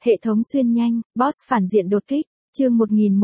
Hệ thống xuyên nhanh, boss phản diện đột kích, chương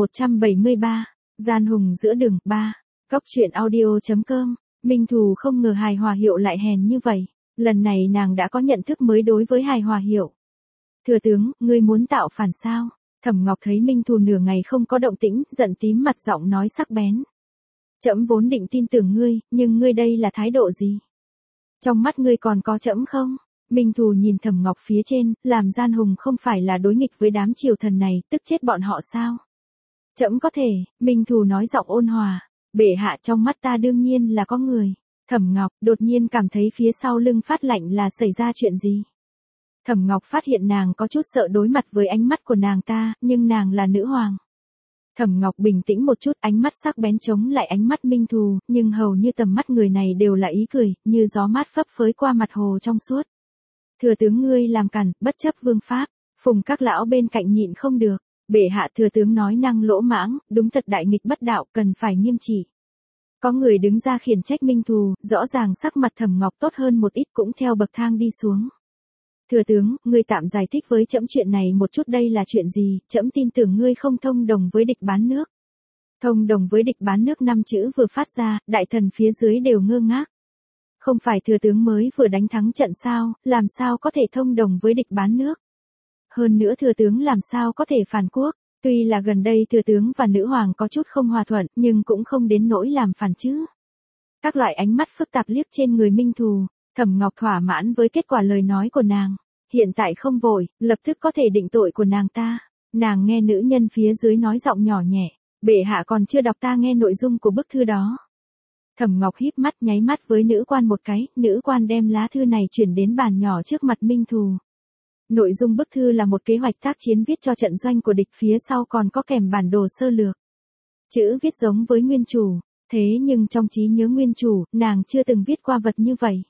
1173, gian hùng giữa đường, 3. Cóc truyện audio.com, Minh Thù không ngờ hài hòa hiệu lại hèn như vậy, lần này nàng đã có nhận thức mới đối với hài hòa hiệu. Thừa tướng, ngươi muốn tạo phản sao? Thẩm Ngọc thấy Minh Thù nửa ngày không có động tĩnh, giận tím mặt giọng nói sắc bén. Trẫm vốn định tin tưởng ngươi, nhưng ngươi đây là thái độ gì? Trong mắt ngươi còn có trẫm không? Minh Thù nhìn Thẩm Ngọc phía trên, làm gian hùng không phải là đối nghịch với đám triều thần này, tức chết bọn họ sao? Trẫm có thể, Minh Thù nói giọng ôn hòa, bệ hạ trong mắt ta đương nhiên là có người. Thẩm Ngọc đột nhiên cảm thấy phía sau lưng phát lạnh là xảy ra chuyện gì? Thẩm Ngọc phát hiện nàng có chút sợ đối mặt với ánh mắt của nàng ta, nhưng nàng là nữ hoàng. Thẩm Ngọc bình tĩnh một chút, ánh mắt sắc bén chống lại ánh mắt Minh Thù, nhưng hầu như tầm mắt người này đều là ý cười, như gió mát phấp phới qua mặt hồ trong suốt. Thừa tướng ngươi làm cản, bất chấp vương pháp. Phùng các lão bên cạnh nhịn không được. Bệ hạ thừa tướng nói năng lỗ mãng, đúng thật đại nghịch bất đạo, cần phải nghiêm trị. Có người đứng ra khiển trách Minh Thù, rõ ràng sắc mặt Thẩm Ngọc tốt hơn một ít cũng theo bậc thang đi xuống. Thừa tướng, ngươi tạm giải thích với trẫm chuyện này một chút, đây là chuyện gì? Trẫm tin tưởng ngươi không thông đồng với địch bán nước. Thông đồng với địch bán nước 5 chữ vừa phát ra, đại thần phía dưới đều ngơ ngác. Không phải thừa tướng mới vừa đánh thắng trận sao, làm sao có thể thông đồng với địch bán nước? Hơn nữa thừa tướng làm sao có thể phản quốc? Tuy là gần đây thừa tướng và nữ hoàng có chút không hòa thuận, nhưng cũng không đến nỗi làm phản chứ. Các loại ánh mắt phức tạp liếc trên người Minh Thù, Thẩm Ngọc thỏa mãn với kết quả lời nói của nàng. Hiện tại không vội, lập tức có thể định tội của nàng ta. Nàng nghe nữ nhân phía dưới nói giọng nhỏ nhẹ, bệ hạ còn chưa đọc ta nghe nội dung của bức thư đó. Thẩm Ngọc híp mắt nháy mắt với nữ quan một cái, nữ quan đem lá thư này chuyển đến bàn nhỏ trước mặt Minh Thù. Nội dung bức thư là một kế hoạch tác chiến viết cho trận doanh của địch, phía sau còn có kèm bản đồ sơ lược. Chữ viết giống với nguyên chủ, thế nhưng trong trí nhớ nguyên chủ, nàng chưa từng viết qua vật như vậy.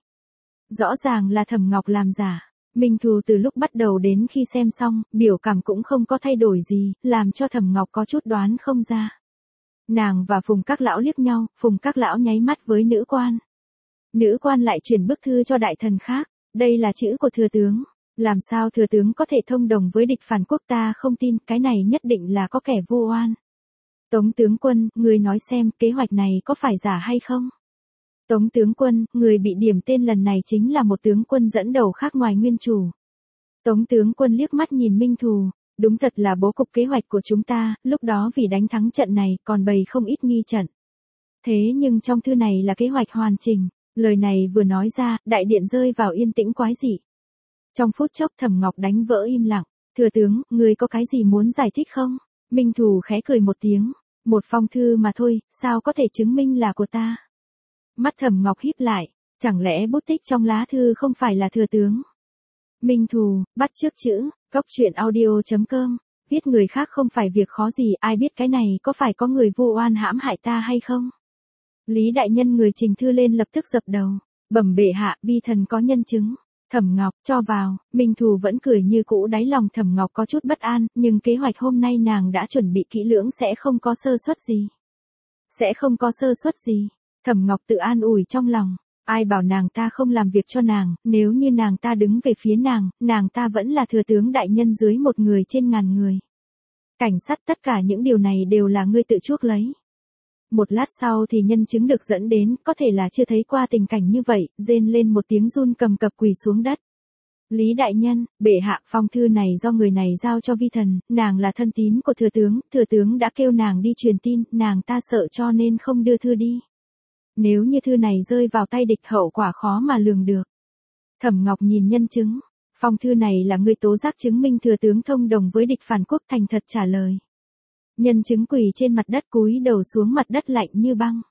Rõ ràng là Thẩm Ngọc làm giả. Minh Thù từ lúc bắt đầu đến khi xem xong, biểu cảm cũng không có thay đổi gì, làm cho Thẩm Ngọc có chút đoán không ra. Nàng và Phùng các lão liếc nhau, Phùng các lão nháy mắt với nữ quan. Nữ quan lại chuyển bức thư cho đại thần khác, đây là chữ của thừa tướng. Làm sao thừa tướng có thể thông đồng với địch phản quốc, ta không tin, cái này nhất định là có kẻ vu oan. Tống tướng quân, người nói xem, kế hoạch này có phải giả hay không? Tống tướng quân, người bị điểm tên lần này chính là một tướng quân dẫn đầu khác ngoài nguyên chủ. Tống tướng quân liếc mắt nhìn Minh Thù, đúng thật là bố cục kế hoạch của chúng ta, lúc đó vì đánh thắng trận này còn bày không ít nghi trận. Thế nhưng trong thư này là kế hoạch hoàn chỉnh, lời này vừa nói ra, đại điện rơi vào yên tĩnh quái dị. Trong phút chốc Thẩm Ngọc đánh vỡ im lặng, thừa tướng, người có cái gì muốn giải thích không? Minh Thù khẽ cười một tiếng, một phong thư mà thôi, sao có thể chứng minh là của ta? Mắt Thẩm Ngọc híp lại, chẳng lẽ bút tích trong lá thư không phải là thừa tướng? Minh Thù, bắt chước chữ, cóc truyện audio.com, viết người khác không phải việc khó gì, ai biết cái này có phải có người vu oan hãm hại ta hay không? Lý đại nhân người trình thư lên lập tức dập đầu, bẩm bệ hạ, vi thần có nhân chứng. Thẩm Ngọc, cho vào. Minh Thù vẫn cười như cũ, đáy lòng Thẩm Ngọc có chút bất an, nhưng kế hoạch hôm nay nàng đã chuẩn bị kỹ lưỡng, sẽ không có sơ suất gì. Sẽ không có sơ suất gì. Thẩm Ngọc tự an ủi trong lòng, ai bảo nàng ta không làm việc cho nàng, nếu như nàng ta đứng về phía nàng ta vẫn là thừa tướng đại nhân dưới một người trên ngàn người. Cảnh sát, tất cả những điều này đều là ngươi tự chuốc lấy. Một lát sau thì nhân chứng được dẫn đến, có thể là chưa thấy qua tình cảnh như vậy, rên lên một tiếng run cầm cập quỳ xuống đất. Lý đại nhân, bệ hạ, phong thư này do người này giao cho vi thần, nàng là thân tín của thừa tướng đã kêu nàng đi truyền tin, nàng ta sợ cho nên không đưa thư đi. Nếu như thư này rơi vào tay địch hậu quả khó mà lường được. Thẩm Ngọc nhìn nhân chứng, phong thư này là người tố giác chứng minh thừa tướng thông đồng với địch phản quốc, thành thật trả lời. Nhân chứng quỳ trên mặt đất cúi đầu xuống, mặt đất lạnh như băng.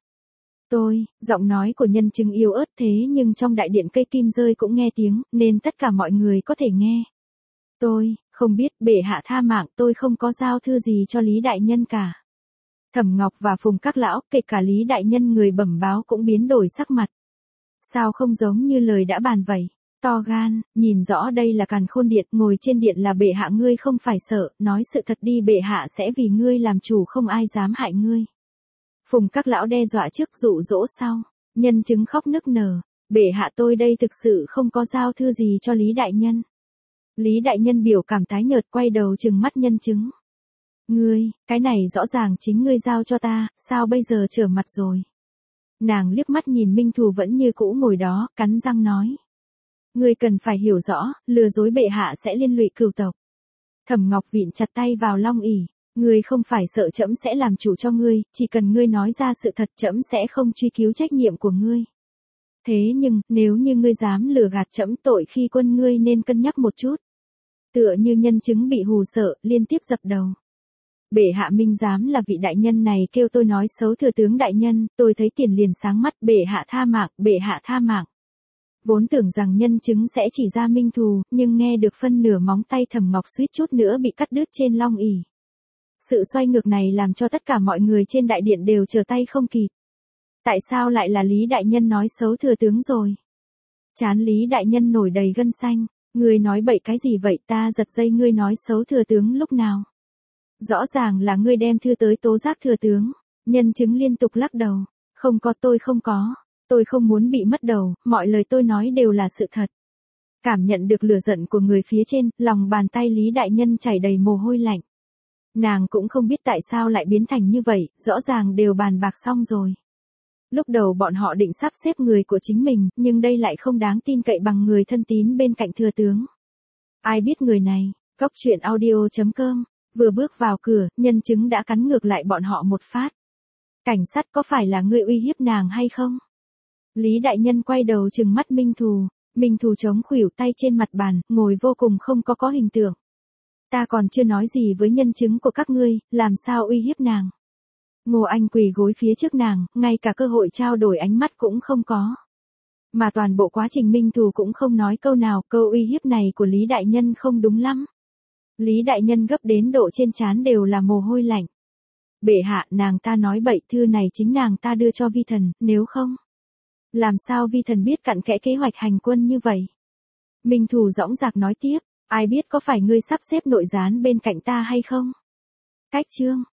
Giọng nói của nhân chứng yếu ớt thế nhưng trong đại điện cây kim rơi cũng nghe tiếng, nên tất cả mọi người có thể nghe. Tôi không biết, bệ hạ tha mạng, tôi không có giao thư gì cho Lý đại nhân cả. Thẩm Ngọc và Phùng các lão, kể cả Lý đại nhân người bẩm báo cũng biến đổi sắc mặt. Sao không giống như lời đã bàn vậy? To gan, nhìn rõ đây là càn khôn điện, ngồi trên điện là bệ hạ, ngươi không phải sợ, nói sự thật đi, bệ hạ sẽ vì ngươi làm chủ, không ai dám hại ngươi. Phùng các lão đe dọa trước, dụ dỗ sau, nhân chứng khóc nức nở, bệ hạ tôi đây thực sự không có giao thư gì cho Lý đại nhân. Lý đại nhân biểu cảm tái nhợt quay đầu trừng mắt nhân chứng. Ngươi, cái này rõ ràng chính ngươi giao cho ta, sao bây giờ trở mặt rồi? Nàng liếc mắt nhìn Minh Thù vẫn như cũ ngồi đó, cắn răng nói. Ngươi cần phải hiểu rõ, lừa dối bệ hạ sẽ liên lụy cửu tộc. Thẩm Ngọc vịn chặt tay vào long ỷ. Ngươi không phải sợ trẫm sẽ làm chủ cho ngươi, chỉ cần ngươi nói ra sự thật trẫm sẽ không truy cứu trách nhiệm của ngươi. Thế nhưng, nếu như ngươi dám lừa gạt trẫm tội khi quân ngươi nên cân nhắc một chút. Tựa như nhân chứng bị hù sợ, liên tiếp dập đầu. Bệ hạ minh giám là vị đại nhân này kêu tôi nói xấu thừa tướng đại nhân, tôi thấy tiền liền sáng mắt, bệ hạ tha mạng, bệ hạ tha mạng. Vốn tưởng rằng nhân chứng sẽ chỉ ra Minh Thù, nhưng nghe được phân nửa móng tay Thẩm Ngọc suýt chút nữa bị cắt đứt trên long ỷ. Sự xoay ngược này làm cho tất cả mọi người trên đại điện đều trở tay không kịp. Tại sao lại là Lý đại nhân nói xấu thừa tướng rồi? Trán Lý đại nhân nổi đầy gân xanh, ngươi nói bậy cái gì vậy, ta giật dây ngươi nói xấu thừa tướng lúc nào? Rõ ràng là ngươi đem thư tới tố giác thừa tướng. Nhân chứng liên tục lắc đầu. Không có, tôi không có. Tôi không muốn bị mất đầu, mọi lời tôi nói đều là sự thật. Cảm nhận được lửa giận của người phía trên, lòng bàn tay Lý đại nhân chảy đầy mồ hôi lạnh. Nàng cũng không biết tại sao lại biến thành như vậy, rõ ràng đều bàn bạc xong rồi. Lúc đầu bọn họ định sắp xếp người của chính mình, nhưng đây lại không đáng tin cậy bằng người thân tín bên cạnh thừa tướng. Ai biết người này, Cóc truyện audio.com. Vừa bước vào cửa, nhân chứng đã cắn ngược lại bọn họ một phát. Cảnh sát có phải là ngươi uy hiếp nàng hay không? Lý đại nhân quay đầu trừng mắt Minh Thù. Minh Thù chống khuỷu tay trên mặt bàn, ngồi vô cùng không có hình tượng. Ta còn chưa nói gì với nhân chứng của các ngươi, làm sao uy hiếp nàng? Ngô Anh quỳ gối phía trước nàng, ngay cả cơ hội trao đổi ánh mắt cũng không có. Mà toàn bộ quá trình Minh Thù cũng không nói câu nào, câu uy hiếp này của Lý đại nhân không đúng lắm. Lý đại nhân gấp đến độ trên trán đều là mồ hôi lạnh. Bệ hạ, nàng ta nói bậy, thư này chính nàng ta đưa cho vi thần, nếu không. Làm sao vi thần biết cặn kẽ kế hoạch hành quân như vậy? Minh Thù dõng dạc nói tiếp, ai biết có phải ngươi sắp xếp nội gián bên cạnh ta hay không? Cách chương.